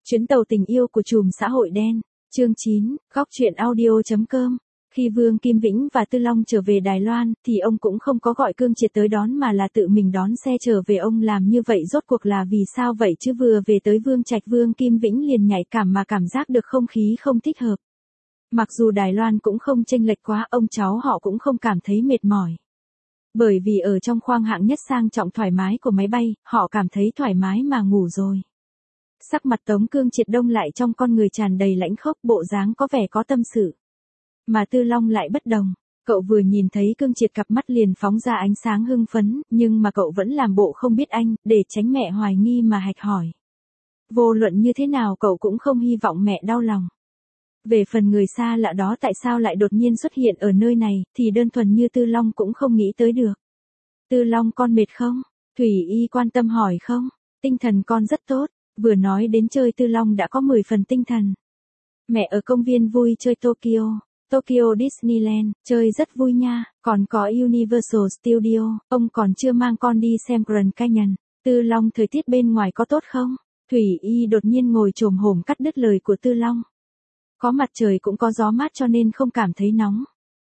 Chuyến tàu tình yêu của trùm xã hội đen, chương 9, góc truyện audio.com. Khi Vương Kim Vĩnh và Tư Long trở về Đài Loan, thì ông cũng không có gọi Cương Triệt tới đón mà là tự mình đón xe trở về. Ông làm như vậy rốt cuộc là vì sao vậy chứ? Vừa về tới Vương Trạch, Vương Kim Vĩnh liền nhạy cảm mà cảm giác được không khí không thích hợp. Mặc dù Đài Loan cũng không chênh lệch quá, ông cháu họ cũng không cảm thấy mệt mỏi. Bởi vì ở trong khoang hạng nhất sang trọng thoải mái của máy bay, họ cảm thấy thoải mái mà ngủ rồi. Sắc mặt Tống Cương Triệt đông lại, trong con người tràn đầy lãnh khốc, bộ dáng có vẻ có tâm sự. Mà Tư Long lại bất đồng, cậu vừa nhìn thấy Cương Triệt cặp mắt liền phóng ra ánh sáng hưng phấn, nhưng mà cậu vẫn làm bộ không biết anh, để tránh mẹ hoài nghi mà hạch hỏi. Vô luận như thế nào cậu cũng không hy vọng mẹ đau lòng. Về phần người xa lạ đó tại sao lại đột nhiên xuất hiện ở nơi này, thì đơn thuần như Tư Long cũng không nghĩ tới được. Tư Long, con mệt không? Thủy Y quan tâm hỏi. Không, tinh thần con rất tốt. Vừa nói đến chơi, Tư Long đã có 10 phần tinh thần. Mẹ ở công viên vui chơi Tokyo Disneyland, chơi rất vui nha, còn có Universal Studio, ông còn chưa mang con đi xem Grand Canyon. Tư Long, thời tiết bên ngoài có tốt không? Thủy Y đột nhiên ngồi chồm hổm cắt đứt lời của Tư Long. Có mặt trời cũng có gió mát cho nên không cảm thấy nóng.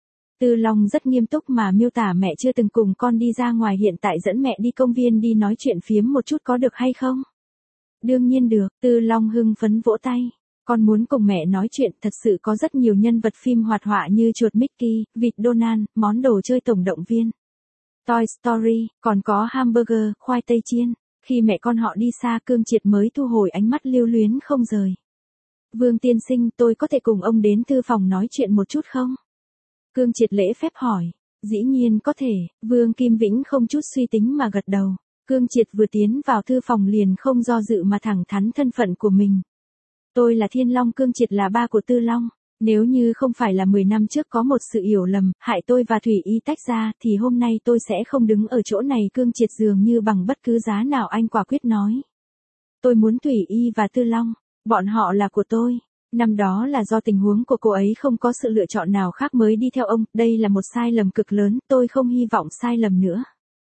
Tư Long rất nghiêm túc mà miêu tả mẹ chưa từng cùng con đi ra ngoài, hiện tại dẫn mẹ đi công viên đi nói chuyện phiếm một chút có được hay không? Đương nhiên được, Tư Long hưng phấn vỗ tay. Con muốn cùng mẹ nói chuyện, thật sự có rất nhiều nhân vật phim hoạt họa như chuột Mickey, vịt Donald, món đồ chơi tổng động viên, Toy Story, còn có hamburger, khoai tây chiên. Khi mẹ con họ đi xa, Cương Triệt mới thu hồi ánh mắt lưu luyến không rời. Vương tiên sinh, tôi có thể cùng ông đến thư phòng nói chuyện một chút không? Cương Triệt lễ phép hỏi. Dĩ nhiên có thể, Vương Kim Vĩnh không chút suy tính mà gật đầu. Cương Triệt vừa tiến vào thư phòng liền không do dự mà thẳng thắn thân phận của mình. Tôi là Thiên Long, Cương Triệt là ba của Tư Long. Nếu như không phải là 10 năm trước có một sự hiểu lầm, hại tôi và Thủy Y tách ra, thì hôm nay tôi sẽ không đứng ở chỗ này. Cương Triệt dường như bằng bất cứ giá nào anh quả quyết nói. Tôi muốn Thủy Y và Tư Long, bọn họ là của tôi. Năm đó là do tình huống của cô ấy không có sự lựa chọn nào khác mới đi theo ông, đây là một sai lầm cực lớn, tôi không hy vọng sai lầm nữa.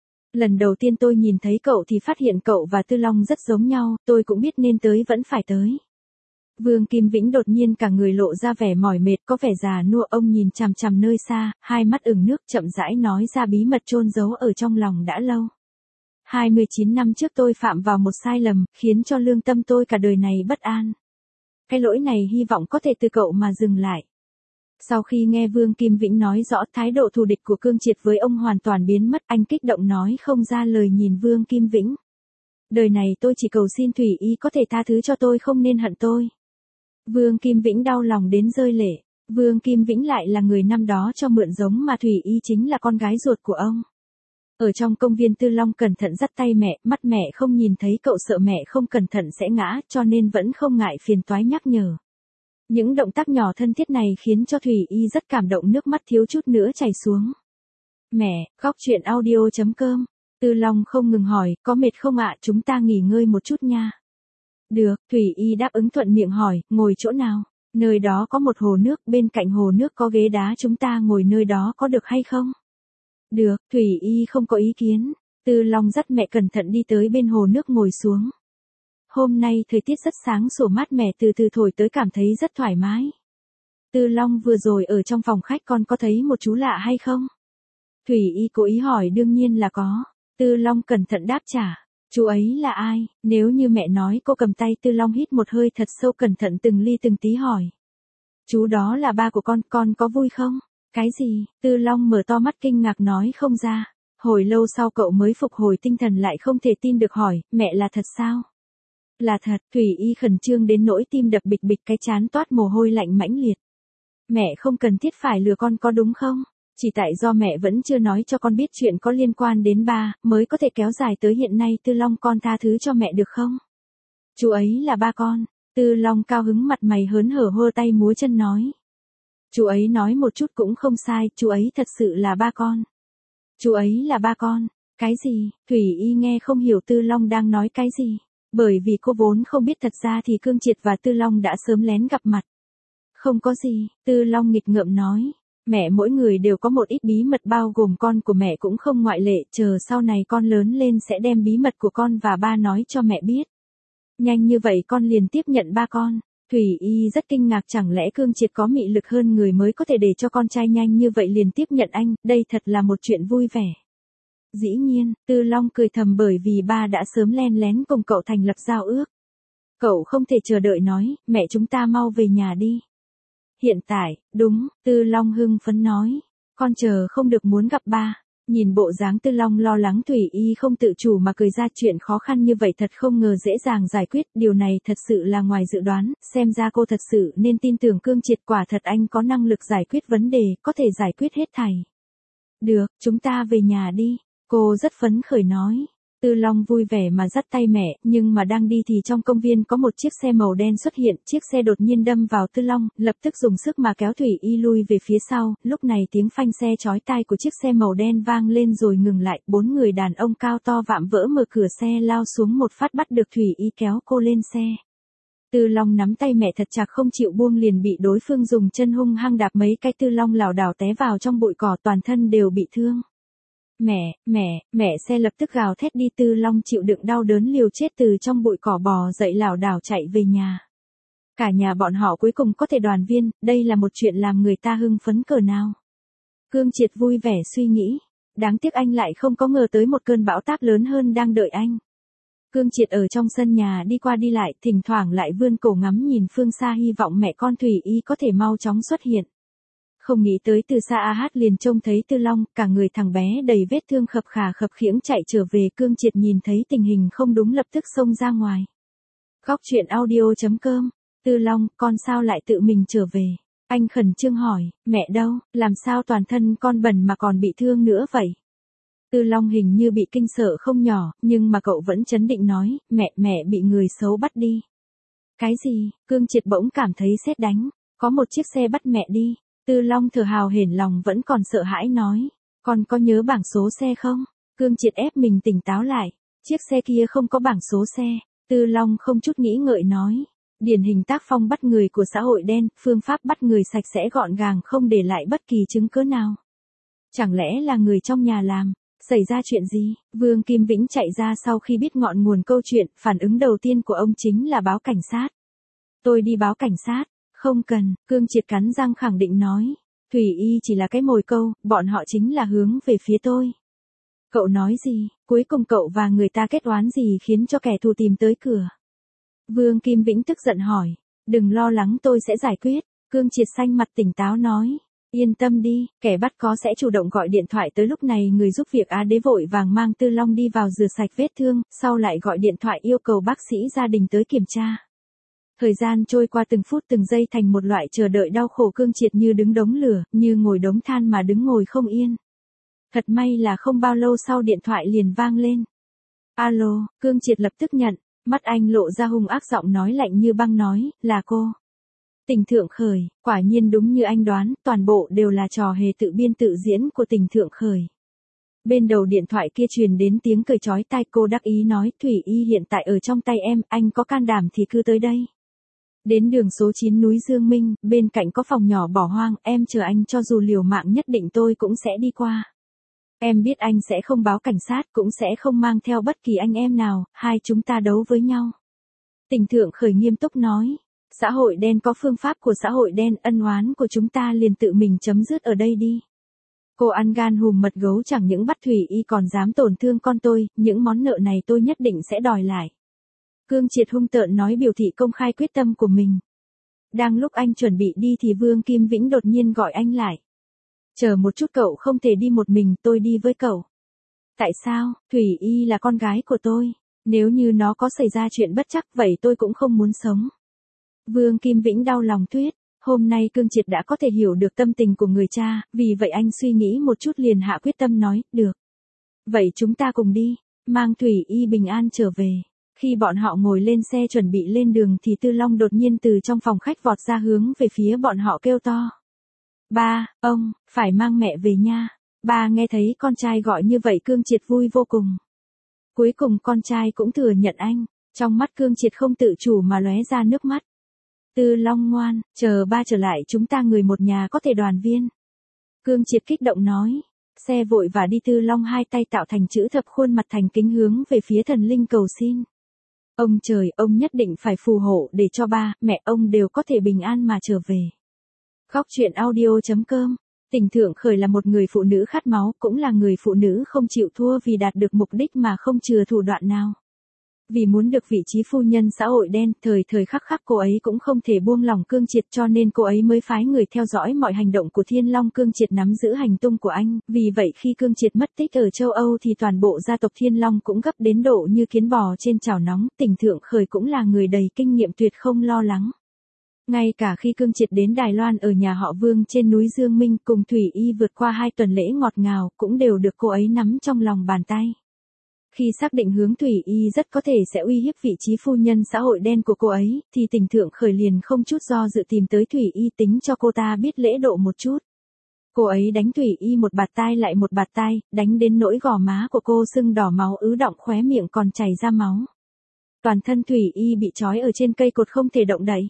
Lần đầu tiên tôi nhìn thấy cậu thì phát hiện cậu và Tư Long rất giống nhau, tôi cũng biết nên tới vẫn phải tới. Vương Kim Vĩnh đột nhiên cả người lộ ra vẻ mỏi mệt, có vẻ già nua. Ông nhìn chằm chằm nơi xa, hai mắt ửng nước, chậm rãi nói ra bí mật chôn giấu ở trong lòng đã lâu. 29 năm trước tôi phạm vào một sai lầm, khiến cho lương tâm tôi cả đời này bất an. Cái lỗi này hy vọng có thể từ cậu mà dừng lại. Sau khi nghe Vương Kim Vĩnh nói rõ, thái độ thù địch của Cương Triệt với ông hoàn toàn biến mất, anh kích động nói không ra lời nhìn Vương Kim Vĩnh. Đời này tôi chỉ cầu xin Thủy Y có thể tha thứ cho tôi, không nên hận tôi. Vương Kim Vĩnh đau lòng đến rơi lệ. Vương Kim Vĩnh lại là người năm đó cho mượn giống mà Thủy Y chính là con gái ruột của ông. Ở trong công viên, Tư Long cẩn thận dắt tay mẹ, mắt mẹ không nhìn thấy, cậu sợ mẹ không cẩn thận sẽ ngã, cho nên vẫn không ngại phiền toái nhắc nhở. Những động tác nhỏ thân thiết này khiến cho Thủy Y rất cảm động, nước mắt thiếu chút nữa chảy xuống. Mẹ, góc truyện audio.com. Tư Long không ngừng hỏi, có mệt không ạ? Chúng ta nghỉ ngơi một chút nha. Được, Thủy Y đáp ứng thuận miệng hỏi, ngồi chỗ nào? Nơi đó có một hồ nước, bên cạnh hồ nước có ghế đá, chúng ta ngồi nơi đó có được hay không? Được, Thủy Y không có ý kiến. Tư Long dắt mẹ cẩn thận đi tới bên hồ nước ngồi xuống. Hôm nay thời tiết rất sáng sủa mát mẻ, từ từ thổi tới, cảm thấy rất thoải mái. Tư Long, vừa rồi ở trong phòng khách con có thấy một chú lạ hay không? Thủy Y cố ý hỏi. Đương nhiên là có. Tư Long cẩn thận đáp trả. Chú ấy là ai? Nếu như mẹ nói cô cầm tay. Tư Long hít một hơi thật sâu, cẩn thận từng ly từng tí hỏi. Chú đó là ba của con có vui không? Cái gì? Tư Long mở to mắt kinh ngạc nói không ra. Hồi lâu sau cậu mới phục hồi tinh thần lại, không thể tin được hỏi, mẹ là thật sao? Là thật. Thủy Y khẩn trương đến nỗi tim đập bịch bịch, cái trán toát mồ hôi lạnh mãnh liệt. Mẹ không cần thiết phải lừa con có đúng không? Chỉ tại do mẹ vẫn chưa nói cho con biết chuyện có liên quan đến ba, mới có thể kéo dài tới hiện nay. Tư Long, con tha thứ cho mẹ được không? Chú ấy là ba con. Tư Long cao hứng, mặt mày hớn hở, hơ tay múa chân nói. Chú ấy nói một chút cũng không sai, chú ấy thật sự là ba con. Chú ấy là ba con. Cái gì? Thủy Y nghe không hiểu Tư Long đang nói cái gì. Bởi vì cô vốn không biết, thật ra thì Cương Triệt và Tư Long đã sớm lén gặp mặt. Không có gì, Tư Long nghịch ngợm nói. Mẹ mỗi người đều có một ít bí mật, bao gồm con của mẹ cũng không ngoại lệ, chờ sau này con lớn lên sẽ đem bí mật của con và ba nói cho mẹ biết. Nhanh như vậy con liền tiếp nhận ba con. Thủy Y rất kinh ngạc, chẳng lẽ Cương Triệt có mị lực hơn người mới có thể để cho con trai nhanh như vậy liền tiếp nhận anh, đây thật là một chuyện vui vẻ. Dĩ nhiên, Tư Long cười thầm bởi vì ba đã sớm len lén cùng cậu thành lập giao ước. Cậu không thể chờ đợi nói, mẹ chúng ta mau về nhà đi. Hiện tại, đúng, Tư Long hưng phấn nói, con chờ không được muốn gặp ba. Nhìn bộ dáng Tư Long lo lắng, Thủy Y không tự chủ mà cười ra, chuyện khó khăn như vậy thật không ngờ dễ dàng giải quyết, điều này thật sự là ngoài dự đoán, xem ra cô thật sự nên tin tưởng Cương Triệt, quả thật anh có năng lực giải quyết vấn đề, có thể giải quyết hết thảy. Được, chúng ta về nhà đi, cô rất phấn khởi nói. Tư Long vui vẻ mà dắt tay mẹ, nhưng mà đang đi thì trong công viên có một chiếc xe màu đen xuất hiện, chiếc xe đột nhiên đâm vào Tư Long, lập tức dùng sức mà kéo Thủy Y lui về phía sau, lúc này tiếng phanh xe chói tai của chiếc xe màu đen vang lên rồi ngừng lại, 4 người đàn ông cao to vạm vỡ mở cửa xe lao xuống một phát bắt được Thủy Y kéo cô lên xe. Tư Long nắm tay mẹ thật chặt không chịu buông, liền bị đối phương dùng chân hung hăng đạp mấy cái, Tư Long lảo đảo té vào trong bụi cỏ, toàn thân đều bị thương. Mẹ, xe lập tức gào thét đi, Tư Long chịu đựng đau đớn liều chết từ trong bụi cỏ bò dậy lảo đảo chạy về nhà. Cả nhà bọn họ cuối cùng có thể đoàn viên, đây là một chuyện làm người ta hưng phấn cỡ nào. Cương Triệt vui vẻ suy nghĩ, đáng tiếc anh lại không có ngờ tới một cơn bão táp lớn hơn đang đợi anh. Cương Triệt ở trong sân nhà đi qua đi lại, thỉnh thoảng lại vươn cổ ngắm nhìn phương xa, hy vọng mẹ con Thủy Y có thể mau chóng xuất hiện. Không nghĩ tới từ xa A liền trông thấy Tư Long, cả người thằng bé đầy vết thương khập khà khập khiễng chạy trở về. Cương Triệt nhìn thấy tình hình không đúng lập tức xông ra ngoài. Góc truyện audio.com, Tư Long, con sao lại tự mình trở về? Anh khẩn trương hỏi, mẹ đâu, làm sao toàn thân con bẩn mà còn bị thương nữa vậy? Tư Long hình như bị kinh sợ không nhỏ, nhưng mà cậu vẫn trấn định nói, mẹ bị người xấu bắt đi. Cái gì? Cương Triệt bỗng cảm thấy sét đánh, có một chiếc xe bắt mẹ đi. Tư Long thở hào hển, lòng vẫn còn sợ hãi nói, con có nhớ bảng số xe không? Cương Triệt ép mình tỉnh táo lại, chiếc xe kia không có bảng số xe. Tư Long không chút nghĩ ngợi nói, điển hình tác phong bắt người của xã hội đen, phương pháp bắt người sạch sẽ gọn gàng không để lại bất kỳ chứng cứ nào. Chẳng lẽ là người trong nhà làm? Xảy ra chuyện gì? Vương Kim Vĩnh chạy ra sau khi biết ngọn nguồn câu chuyện, phản ứng đầu tiên của ông chính là báo cảnh sát. Tôi đi báo cảnh sát. Không cần, Cương Triệt cắn răng khẳng định nói. Thủy Y chỉ là cái mồi câu, bọn họ chính là hướng về phía tôi. Cậu nói gì? Cuối cùng cậu và người ta kết oán gì khiến cho kẻ thù tìm tới cửa? Vương Kim Vĩnh tức giận hỏi. Đừng lo lắng, tôi sẽ giải quyết. Cương Triệt xanh mặt tỉnh táo nói. Yên tâm đi, kẻ bắt có sẽ chủ động gọi điện thoại tới. Lúc này người giúp việc Á Đế vội vàng mang Tư Long đi vào rửa sạch vết thương, sau lại gọi điện thoại yêu cầu bác sĩ gia đình tới kiểm tra. Thời gian trôi qua từng phút từng giây thành một loại chờ đợi đau khổ. Cương Triệt như đứng đống lửa, như ngồi đống than mà đứng ngồi không yên. Thật may là không bao lâu sau điện thoại liền vang lên. Alo, Cương Triệt lập tức nhận, mắt anh lộ ra hung ác, giọng nói lạnh như băng nói, là cô. Tình Thượng Khởi, quả nhiên đúng như anh đoán, toàn bộ đều là trò hề tự biên tự diễn của Tình Thượng Khởi. Bên đầu điện thoại kia truyền đến tiếng cười chói tai, cô đắc ý nói, Thủy Y hiện tại ở trong tay em, anh có can đảm thì cứ tới đây. Đến đường số 9 núi Dương Minh, bên cạnh có phòng nhỏ bỏ hoang, em chờ anh, cho dù liều mạng nhất định tôi cũng sẽ đi qua. Em biết anh sẽ không báo cảnh sát, cũng sẽ không mang theo bất kỳ anh em nào, hai chúng ta đấu với nhau. Tình Thượng Khởi nghiêm túc nói, xã hội đen có phương pháp của xã hội đen, ân oán của chúng ta liền tự mình chấm dứt ở đây đi. Cô ăn gan hùm mật gấu, chẳng những bắt Thủy Y còn dám tổn thương con tôi, những món nợ này tôi nhất định sẽ đòi lại. Cương Triệt hung tợn nói, biểu thị công khai quyết tâm của mình. Đang lúc anh chuẩn bị đi thì Vương Kim Vĩnh đột nhiên gọi anh lại. Chờ một chút, cậu không thể đi một mình, tôi đi với cậu. Tại sao? Thủy Y là con gái của tôi. Nếu như nó có xảy ra chuyện bất trắc vậy tôi cũng không muốn sống. Vương Kim Vĩnh đau lòng thuyết. Hôm nay Cương Triệt đã có thể hiểu được tâm tình của người cha, vì vậy anh suy nghĩ một chút liền hạ quyết tâm nói, được. Vậy chúng ta cùng đi, mang Thủy Y bình an trở về. Khi bọn họ ngồi lên xe chuẩn bị lên đường thì Tư Long đột nhiên từ trong phòng khách vọt ra hướng về phía bọn họ kêu to. Ba, ông, phải mang mẹ về nha. Ba nghe thấy con trai gọi như vậy Cương Triệt vui vô cùng. Cuối cùng con trai cũng thừa nhận anh, trong mắt Cương Triệt không tự chủ mà lóe ra nước mắt. Tư Long ngoan, chờ ba trở lại chúng ta người một nhà có thể đoàn viên. Cương Triệt kích động nói. Xe vội và đi, Tư Long hai tay tạo thành chữ thập, khuôn mặt thành kính hướng về phía thần linh cầu xin. Ông trời, ông nhất định phải phù hộ để cho ba, mẹ ông đều có thể bình an mà trở về. Góc truyện audio.com. Tình Thượng Khởi là một người phụ nữ khát máu, cũng là người phụ nữ không chịu thua vì đạt được mục đích mà không chừa thủ đoạn nào. Vì muốn được vị trí phu nhân xã hội đen, thời thời khắc khắc cô ấy cũng không thể buông lòng Cương Triệt, cho nên cô ấy mới phái người theo dõi mọi hành động của Thiên Long Cương Triệt, nắm giữ hành tung của anh. Vì vậy khi Cương Triệt mất tích ở châu Âu thì toàn bộ gia tộc Thiên Long cũng gấp đến độ như kiến bò trên chảo nóng. Tình Thượng Khởi cũng là người đầy kinh nghiệm, tuyệt không lo lắng. Ngay cả khi Cương Triệt đến Đài Loan ở nhà họ Vương trên núi Dương Minh cùng Thủy Y vượt qua 2 tuần lễ ngọt ngào, cũng đều được cô ấy nắm trong lòng bàn tay. Khi xác định hướng Thủy Y rất có thể sẽ uy hiếp vị trí phu nhân xã hội đen của cô ấy, thì Tình Thượng Khởi liền không chút do dự tìm tới Thủy Y, tính cho cô ta biết lễ độ một chút. Cô ấy đánh Thủy Y một bạt tai lại một bạt tai, đánh đến nỗi gò má của cô sưng đỏ máu ứ đọng, khóe miệng còn chảy ra máu. Toàn thân Thủy Y bị trói ở trên cây cột không thể động đậy.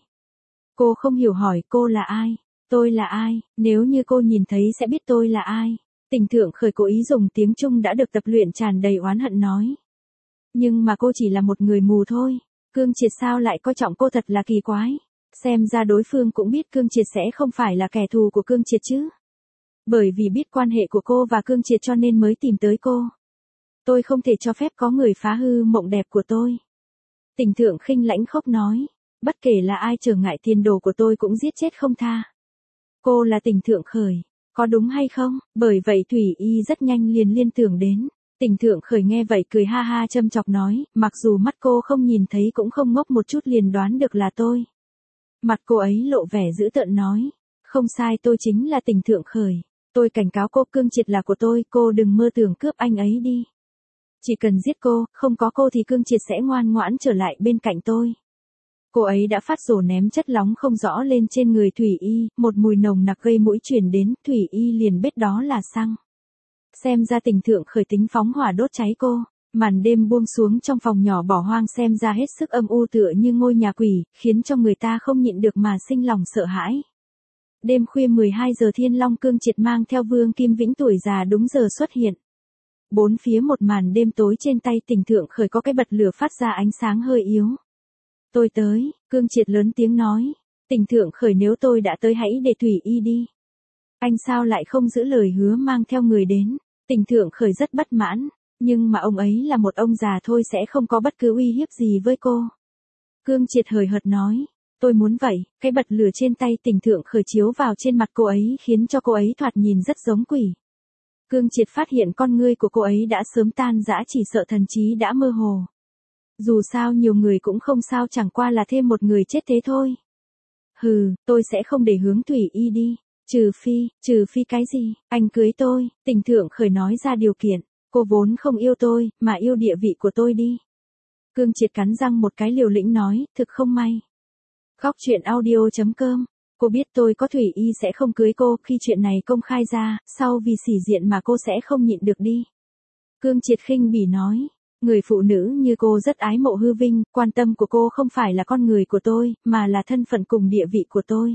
Cô không hiểu hỏi cô là ai, tôi là ai, nếu như cô nhìn thấy sẽ biết tôi là ai. Tình Thượng Khởi cố ý dùng tiếng Trung đã được tập luyện tràn đầy oán hận nói. Nhưng mà cô chỉ là một người mù thôi. Cương Triệt sao lại coi trọng cô, thật là kỳ quái. Xem ra đối phương cũng biết Cương Triệt sẽ không phải là kẻ thù của Cương Triệt chứ. Bởi vì biết quan hệ của cô và Cương Triệt cho nên mới tìm tới cô. Tôi không thể cho phép có người phá hư mộng đẹp của tôi. Tình Thượng khinh lãnh khốc nói. Bất kể là ai trở ngại tiền đồ của tôi cũng giết chết không tha. Cô là Tình Thượng Khởi. Có đúng hay không? Bởi vậy Thủy Y rất nhanh liền liên tưởng đến. Tình Thượng Khởi nghe vậy cười ha ha châm chọc nói, mặc dù mắt cô không nhìn thấy cũng không ngốc một chút liền đoán được là tôi. Mặt cô ấy lộ vẻ dữ tợn nói, không sai, tôi chính là Tình Thượng Khởi. Tôi cảnh cáo cô, Cương Triệt là của tôi, cô đừng mơ tưởng cướp anh ấy đi. Chỉ cần giết cô, không có cô thì Cương Triệt sẽ ngoan ngoãn trở lại bên cạnh tôi. Cô ấy đã phát rồ ném chất nóng không rõ lên trên người Thủy Y, một mùi nồng nặc gây mũi truyền đến, Thủy Y liền biết đó là xăng. Xem ra Tình Thượng Khởi tính phóng hỏa đốt cháy cô. Màn đêm buông xuống trong phòng nhỏ bỏ hoang xem ra hết sức âm u tựa như ngôi nhà quỷ, khiến cho người ta không nhịn được mà sinh lòng sợ hãi. Đêm khuya 12 giờ Thiên Long Cương Triệt mang theo Vương Kim Vĩnh tuổi già đúng giờ xuất hiện. Bốn phía một màn đêm tối, trên tay Tình Thượng Khởi có cái bật lửa phát ra ánh sáng hơi yếu. Tôi tới, Cương Triệt lớn tiếng nói. Tình Thượng Khởi, nếu tôi đã tới hãy để Thủy Y đi. Anh sao lại không giữ lời hứa mang theo người đến? Tình Thượng Khởi rất bất mãn, nhưng mà ông ấy là một ông già thôi, sẽ không có bất cứ uy hiếp gì với cô. Cương Triệt hời hợt nói, tôi muốn vậy. Cái bật lửa trên tay Tình Thượng Khởi chiếu vào trên mặt cô ấy khiến cho cô ấy thoạt nhìn rất giống quỷ. Cương Triệt phát hiện con ngươi của cô ấy đã sớm tan rã, chỉ sợ thần trí đã mơ hồ. Dù sao nhiều người cũng không sao, chẳng qua là thêm một người chết thế thôi. Hừ, tôi sẽ không để hướng Thủy Y đi. Trừ phi cái gì, anh cưới tôi. Tình Thượng Khởi nói ra điều kiện. Cô vốn không yêu tôi, mà yêu địa vị của tôi đi. Cương Triệt cắn răng một cái liều lĩnh nói, thực không may. Góc truyện audio.com. Cô biết tôi có Thủy Y sẽ không cưới cô, khi chuyện này công khai ra, sau vì sỉ diện mà cô sẽ không nhịn được đi. Cương Triệt khinh bỉ nói. Người phụ nữ như cô rất ái mộ hư vinh, quan tâm của cô không phải là con người của tôi, mà là thân phận cùng địa vị của tôi.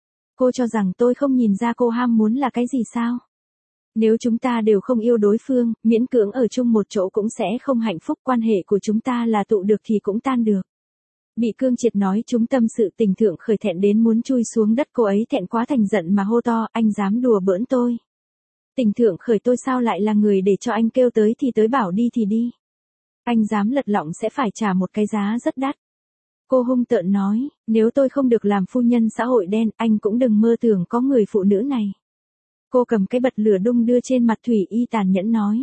Cô cho rằng tôi không nhìn ra cô ham muốn là cái gì sao? Nếu chúng ta đều không yêu đối phương, miễn cưỡng ở chung một chỗ cũng sẽ không hạnh phúc, quan hệ của chúng ta là tụ được thì cũng tan được. Bị Cương Triệt nói chúng tâm sự, Tình Thượng Khởi thẹn đến muốn chui xuống đất, cô ấy thẹn quá thành giận mà hô to, anh dám đùa bỡn tôi. Tình Thượng Khởi, tôi sao lại là người để cho anh kêu tới thì tới, bảo đi thì đi. Anh dám lật lọng sẽ phải trả một cái giá rất đắt. Cô hung tợn nói, nếu tôi không được làm phu nhân xã hội đen, anh cũng đừng mơ tưởng có người phụ nữ này. Cô cầm cái bật lửa đung đưa trên mặt Thủy Y, tàn nhẫn nói.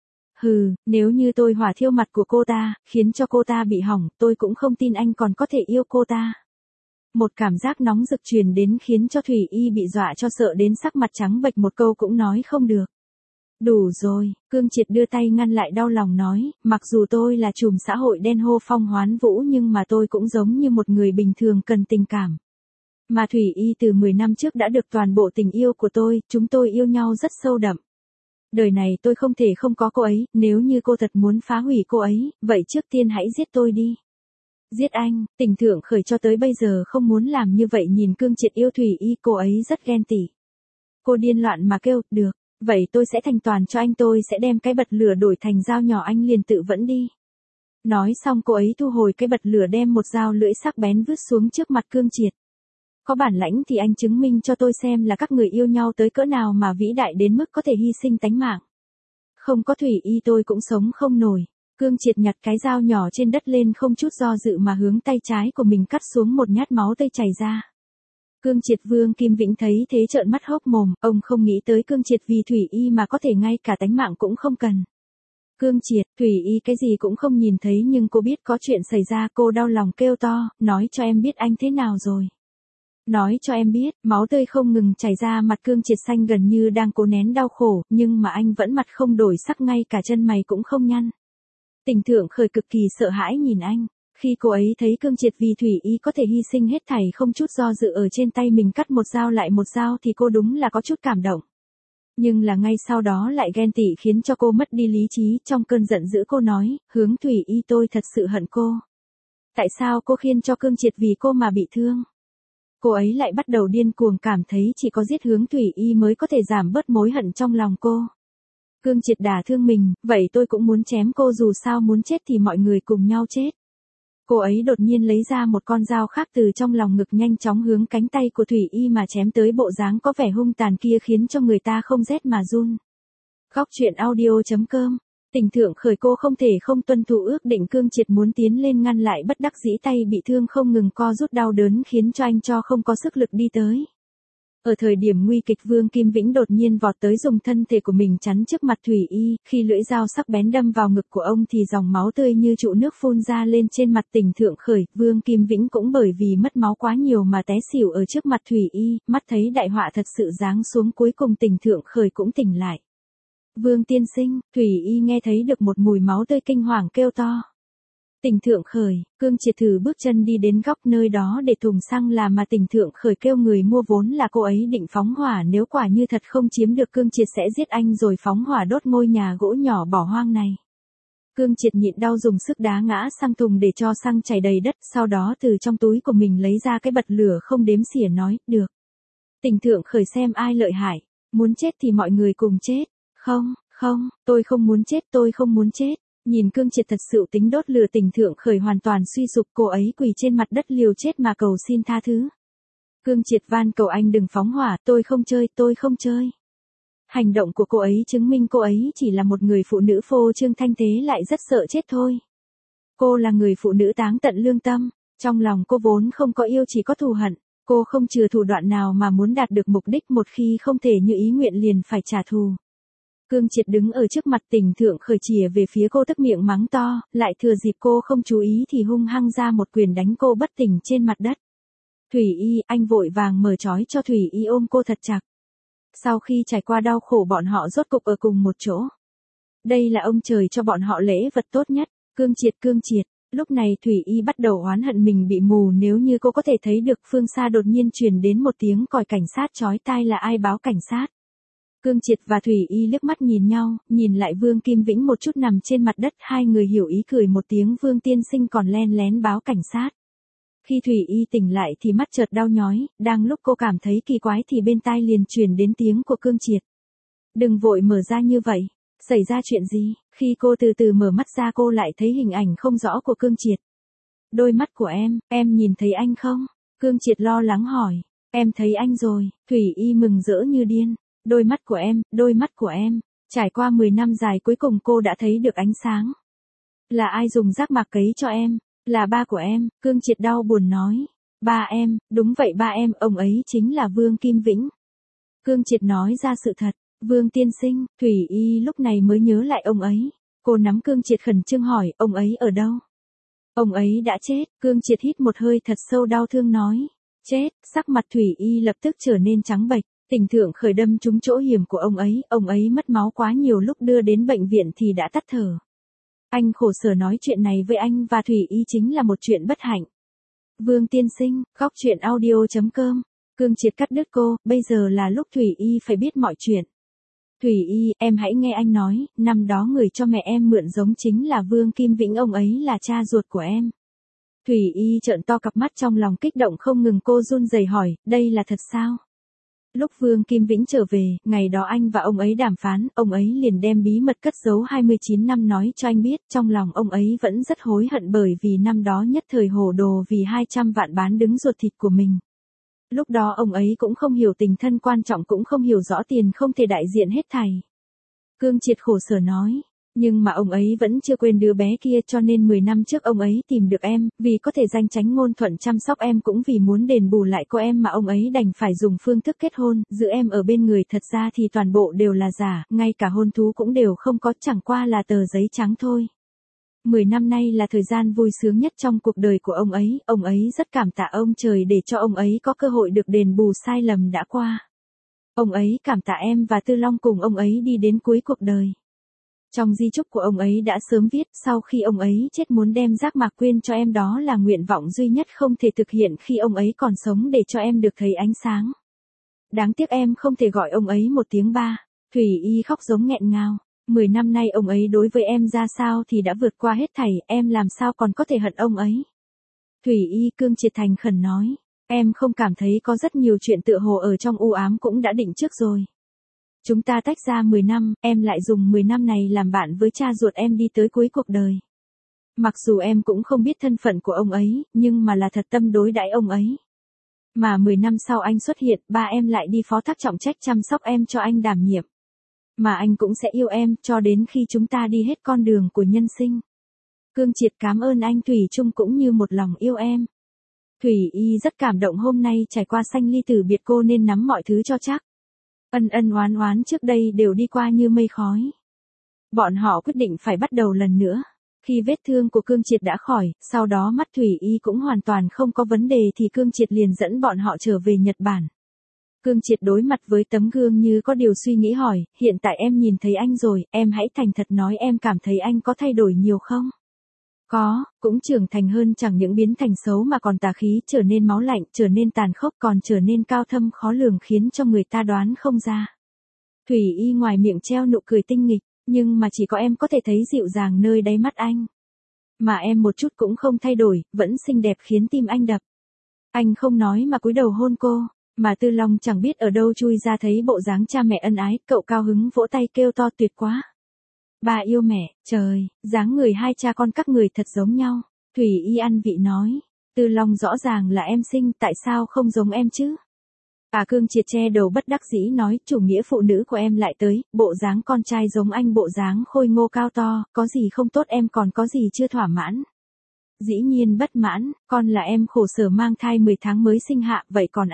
Hừ, nếu như tôi hỏa thiêu mặt của cô ta, khiến cho cô ta bị hỏng, tôi cũng không tin anh còn có thể yêu cô ta. Một cảm giác nóng rực truyền đến khiến cho Thủy Y bị dọa cho sợ đến sắc mặt trắng bệch, một câu cũng nói không được. Đủ rồi, Cương Triệt đưa tay ngăn lại, đau lòng nói, mặc dù tôi là trùm xã hội đen hô phong hoán vũ nhưng mà tôi cũng giống như một người bình thường cần tình cảm. Mà Thủy Y từ 10 năm trước đã được toàn bộ tình yêu của tôi, chúng tôi yêu nhau rất sâu đậm. Đời này tôi không thể không có cô ấy, nếu như cô thật muốn phá hủy cô ấy, vậy trước tiên hãy giết tôi đi. Giết anh, Tình Thượng Khởi cho tới bây giờ không muốn làm như vậy, nhìn Cương Triệt yêu Thủy Y, cô ấy rất ghen tị. Cô điên loạn mà kêu, được. Vậy tôi sẽ thành toàn cho anh, tôi sẽ đem cái bật lửa đổi thành dao nhỏ, anh liền tự vẫn đi. Nói xong cô ấy thu hồi cái bật lửa đem một dao lưỡi sắc bén vứt xuống trước mặt Cương Triệt. Có bản lãnh thì anh chứng minh cho tôi xem là các người yêu nhau tới cỡ nào mà vĩ đại đến mức có thể hy sinh tánh mạng. Không có Thủy Y tôi cũng sống không nổi. Cương Triệt nhặt cái dao nhỏ trên đất lên không chút do dự mà hướng tay trái của mình cắt xuống một nhát máu tươi chảy ra. Cương Triệt Vương Kim Vĩnh thấy thế trợn mắt hốc mồm, ông không nghĩ tới Cương Triệt vì Thủy Y mà có thể ngay cả tánh mạng cũng không cần. Cương Triệt, Thủy Y cái gì cũng không nhìn thấy nhưng cô biết có chuyện xảy ra, cô đau lòng kêu to, nói cho em biết anh thế nào rồi. Nói cho em biết, máu tươi không ngừng chảy ra, mặt Cương Triệt xanh gần như đang cố nén đau khổ, nhưng mà anh vẫn mặt không đổi sắc, ngay cả chân mày cũng không nhăn. Tình Thượng Khởi cực kỳ sợ hãi nhìn anh. Khi cô ấy thấy Cương Triệt vì Thủy Y có thể hy sinh hết thảy không chút do dự ở trên tay mình cắt một dao lại một dao thì cô đúng là có chút cảm động. Nhưng là ngay sau đó lại ghen tị khiến cho cô mất đi lý trí, trong cơn giận dữ cô nói, hướng Thủy Y tôi thật sự hận cô. Tại sao cô khiến cho Cương Triệt vì cô mà bị thương? Cô ấy lại bắt đầu điên cuồng cảm thấy chỉ có giết hướng Thủy Y mới có thể giảm bớt mối hận trong lòng cô. Cương Triệt đả thương mình, vậy tôi cũng muốn chém cô, dù sao muốn chết thì mọi người cùng nhau chết. Cô ấy đột nhiên lấy ra một con dao khác từ trong lòng ngực, nhanh chóng hướng cánh tay của Thủy Y mà chém tới, bộ dáng có vẻ hung tàn kia khiến cho người ta không rét mà run. Góc truyện audio.com. Tình Thượng Khởi cô không thể không tuân thủ ước định, Cương Triệt muốn tiến lên ngăn lại, bất đắc dĩ tay bị thương không ngừng co rút đau đớn khiến cho anh cho không có sức lực đi tới. Ở thời điểm nguy kịch, Vương Kim Vĩnh đột nhiên vọt tới dùng thân thể của mình chắn trước mặt Thủy Y, khi lưỡi dao sắc bén đâm vào ngực của ông thì dòng máu tươi như trụ nước phun ra lên trên mặt Tình Thượng Khởi. Vương Kim Vĩnh cũng bởi vì mất máu quá nhiều mà té xỉu ở trước mặt Thủy Y, mắt thấy đại họa thật sự giáng xuống, cuối cùng Tình Thượng Khởi cũng tỉnh lại. Vương tiên sinh, Thủy Y nghe thấy được một mùi máu tươi kinh hoàng kêu to. Tình Thượng Khởi, Cương Triệt thử bước chân đi đến góc nơi đó để thùng xăng là mà Tình Thượng Khởi kêu người mua, vốn là cô ấy định phóng hỏa, nếu quả như thật không chiếm được Cương Triệt sẽ giết anh rồi phóng hỏa đốt ngôi nhà gỗ nhỏ bỏ hoang này. Cương Triệt nhịn đau dùng sức đá ngã xăng thùng để cho xăng chảy đầy đất, sau đó từ trong túi của mình lấy ra cái bật lửa không đếm xỉa nói, được. Tình Thượng Khởi xem ai lợi hại, muốn chết thì mọi người cùng chết. Không, tôi không muốn chết, tôi không muốn chết. Nhìn Cương Triệt thật sự tính đốt lửa, Tình Thượng Khởi hoàn toàn suy sụp, cô ấy quỳ trên mặt đất liều chết mà cầu xin tha thứ. Cương Triệt van cầu anh đừng phóng hỏa, tôi không chơi, tôi không chơi. Hành động của cô ấy chứng minh cô ấy chỉ là một người phụ nữ phô trương thanh thế, lại rất sợ chết thôi. Cô là người phụ nữ táng tận lương tâm, trong lòng cô vốn không có yêu chỉ có thù hận, cô không chừa thủ đoạn nào mà muốn đạt được mục đích, một khi không thể như ý nguyện liền phải trả thù. Cương Triệt đứng ở trước mặt Tình Thượng Khởi chìa về phía cô, tức miệng mắng to, lại thừa dịp cô không chú ý thì hung hăng ra một quyền đánh cô bất tỉnh trên mặt đất. Thủy Y, anh vội vàng mở trói cho Thủy Y ôm cô thật chặt. Sau khi trải qua đau khổ bọn họ rốt cục ở cùng một chỗ. Đây là ông trời cho bọn họ lễ vật tốt nhất. Cương Triệt, lúc này Thủy Y bắt đầu oán hận mình bị mù, nếu như cô có thể thấy được phương xa đột nhiên truyền đến một tiếng còi cảnh sát chói tai, là ai báo cảnh sát. Cương Triệt và Thủy Y liếc mắt nhìn nhau, nhìn lại Vương Kim Vĩnh một chút nằm trên mặt đất, hai người hiểu ý cười một tiếng, Vương tiên sinh còn len lén báo cảnh sát. Khi Thủy Y tỉnh lại thì mắt chợt đau nhói, đang lúc cô cảm thấy kỳ quái thì bên tai liền truyền đến tiếng của Cương Triệt. Đừng vội mở ra như vậy, xảy ra chuyện gì? Khi cô từ từ mở mắt ra cô lại thấy hình ảnh không rõ của Cương Triệt. Đôi mắt của em nhìn thấy anh không? Cương Triệt lo lắng hỏi. Em thấy anh rồi, Thủy Y mừng rỡ như điên. Đôi mắt của em, trải qua 10 năm dài cuối cùng cô đã thấy được ánh sáng. Là ai dùng rác mạc cấy cho em? Là ba của em, Cương Triệt đau buồn nói. Ba em, đúng vậy ba em, ông ấy chính là Vương Kim Vĩnh. Cương Triệt nói ra sự thật. Vương tiên sinh, Thủy Y lúc này mới nhớ lại ông ấy. Cô nắm Cương Triệt khẩn trương hỏi, ông ấy ở đâu? Ông ấy đã chết. Cương Triệt hít một hơi thật sâu đau thương nói. Chết, sắc mặt Thủy Y lập tức trở nên trắng bệch. Tình Thượng Khởi đâm trúng chỗ hiểm của ông ấy mất máu quá nhiều, lúc đưa đến bệnh viện thì đã tắt thở. Anh khổ sở nói chuyện này với anh và Thủy Y chính là một chuyện bất hạnh. Vương tiên sinh, góc truyện audio.com. Cương Triệt cắt đứt cô, bây giờ là lúc Thủy Y phải biết mọi chuyện. Thủy Y, em hãy nghe anh nói, năm đó người cho mẹ em mượn giống chính là Vương Kim Vĩnh, ông ấy là cha ruột của em. Thủy Y trợn to cặp mắt trong lòng kích động không ngừng, cô run rẩy hỏi, đây là thật sao? Lúc Vương Kim Vĩnh trở về, ngày đó anh và ông ấy đàm phán, ông ấy liền đem bí mật cất giấu 29 năm nói cho anh biết, trong lòng ông ấy vẫn rất hối hận bởi vì năm đó nhất thời hồ đồ vì 200 vạn bán đứng ruột thịt của mình. Lúc đó ông ấy cũng không hiểu tình thân quan trọng, cũng không hiểu rõ tiền không thể đại diện hết thảy. Cương Triệt khổ sở nói. Nhưng mà ông ấy vẫn chưa quên đứa bé kia, cho nên 10 năm trước ông ấy tìm được em, vì có thể danh tránh ngôn thuận chăm sóc em, cũng vì muốn đền bù lại cô em mà ông ấy đành phải dùng phương thức kết hôn, giữ em ở bên người. Thật ra thì toàn bộ đều là giả, ngay cả hôn thú cũng đều không có, chẳng qua là tờ giấy trắng thôi. 10 năm nay là thời gian vui sướng nhất trong cuộc đời của ông ấy rất cảm tạ ông trời để cho ông ấy có cơ hội được đền bù sai lầm đã qua. Ông ấy cảm tạ em và Tư Long cùng ông ấy đi đến cuối cuộc đời. Trong di chúc của ông ấy đã sớm viết, sau khi ông ấy chết muốn đem giác mạc quyên cho em, đó là nguyện vọng duy nhất không thể thực hiện khi ông ấy còn sống, để cho em được thấy ánh sáng. Đáng tiếc em không thể gọi ông ấy một tiếng ba. Thủy Y khóc giống nghẹn ngào. 10 năm nay ông ấy đối với em ra sao thì đã vượt qua hết thảy, em làm sao còn có thể hận ông ấy. Thủy Y, Cương Triệt thành khẩn nói, em không cảm thấy có rất nhiều chuyện tựa hồ ở trong u ám cũng đã định trước rồi. Chúng ta tách ra 10 năm, em lại dùng 10 năm này làm bạn với cha ruột em đi tới cuối cuộc đời. Mặc dù em cũng không biết thân phận của ông ấy, nhưng mà là thật tâm đối đãi ông ấy. Mà 10 năm sau anh xuất hiện, ba em lại đi phó thác trọng trách chăm sóc em cho anh đảm nhiệm. Mà anh cũng sẽ yêu em, cho đến khi chúng ta đi hết con đường của nhân sinh. Cương Triệt cảm ơn anh thủy chung cũng như một lòng yêu em. Thủy Y rất cảm động, hôm nay trải qua sanh ly tử biệt cô nên nắm mọi thứ cho chắc. Ân ân oán oán trước đây đều đi qua như mây khói. Bọn họ quyết định phải bắt đầu lần nữa. Khi vết thương của Cương Triệt đã khỏi, sau đó mắt Thủy Y cũng hoàn toàn không có vấn đề thì Cương Triệt liền dẫn bọn họ trở về Nhật Bản. Cương Triệt đối mặt với tấm gương như có điều suy nghĩ hỏi, hiện tại em nhìn thấy anh rồi, em hãy thành thật nói em cảm thấy anh có thay đổi nhiều không? Có, cũng trưởng thành hơn, chẳng những biến thành xấu mà còn tà khí, trở nên máu lạnh, trở nên tàn khốc, còn trở nên cao thâm khó lường khiến cho người ta đoán không ra. Thủy Y ngoài miệng treo nụ cười tinh nghịch, nhưng mà chỉ có em có thể thấy dịu dàng nơi đáy mắt anh. Mà em một chút cũng không thay đổi, vẫn xinh đẹp khiến tim anh đập. Anh không nói mà cúi đầu hôn cô, mà Tư Long chẳng biết ở đâu chui ra thấy bộ dáng cha mẹ ân ái, cậu cao hứng vỗ tay kêu to tuyệt quá. Ba yêu mẹ, trời, dáng người hai cha con các người thật giống nhau. Thủy Y ăn vị nói, Tư Long rõ ràng là em xinh, tại sao không giống em chứ? Cương Triệt che đầu bất đắc dĩ nói, chủ nghĩa phụ nữ của em lại tới, bộ dáng con trai giống anh, bộ dáng khôi ngô cao to, có gì không tốt, em còn có gì chưa thỏa mãn? Dĩ nhiên bất mãn, con là em khổ sở mang thai 10 tháng mới sinh hạ, vậy còn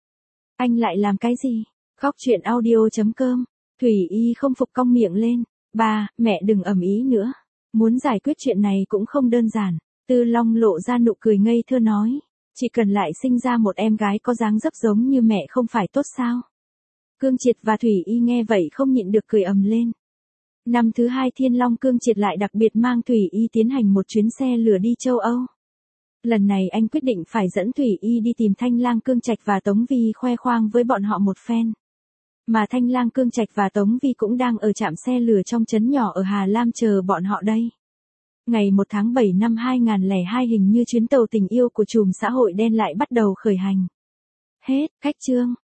anh lại làm cái gì? Khóc chuyện audio.com. Thủy Y không phục cong miệng lên. Ba, mẹ đừng ầm ĩ nữa. Muốn giải quyết chuyện này cũng không đơn giản. Tư Long lộ ra nụ cười ngây thơ nói. Chỉ cần lại sinh ra một em gái có dáng dấp giống như mẹ không phải tốt sao? Cương Triệt và Thủy Y nghe vậy không nhịn được cười ầm lên. Năm thứ 2 Thiên Long Cương Triệt lại đặc biệt mang Thủy Y tiến hành một chuyến xe lửa đi châu Âu. Lần này anh quyết định phải dẫn Thủy Y đi tìm Thanh Lang Cương Trạch và Tống Vi khoe khoang với bọn họ một phen. Mà Thanh Lang Cương Trạch và Tống Vi cũng đang ở trạm xe lửa trong trấn nhỏ ở Hà Lam chờ bọn họ đây. Ngày 1 tháng 7 năm 2002 hình như chuyến tàu tình yêu của chùm xã hội đen lại bắt đầu khởi hành. Hết, cách chương.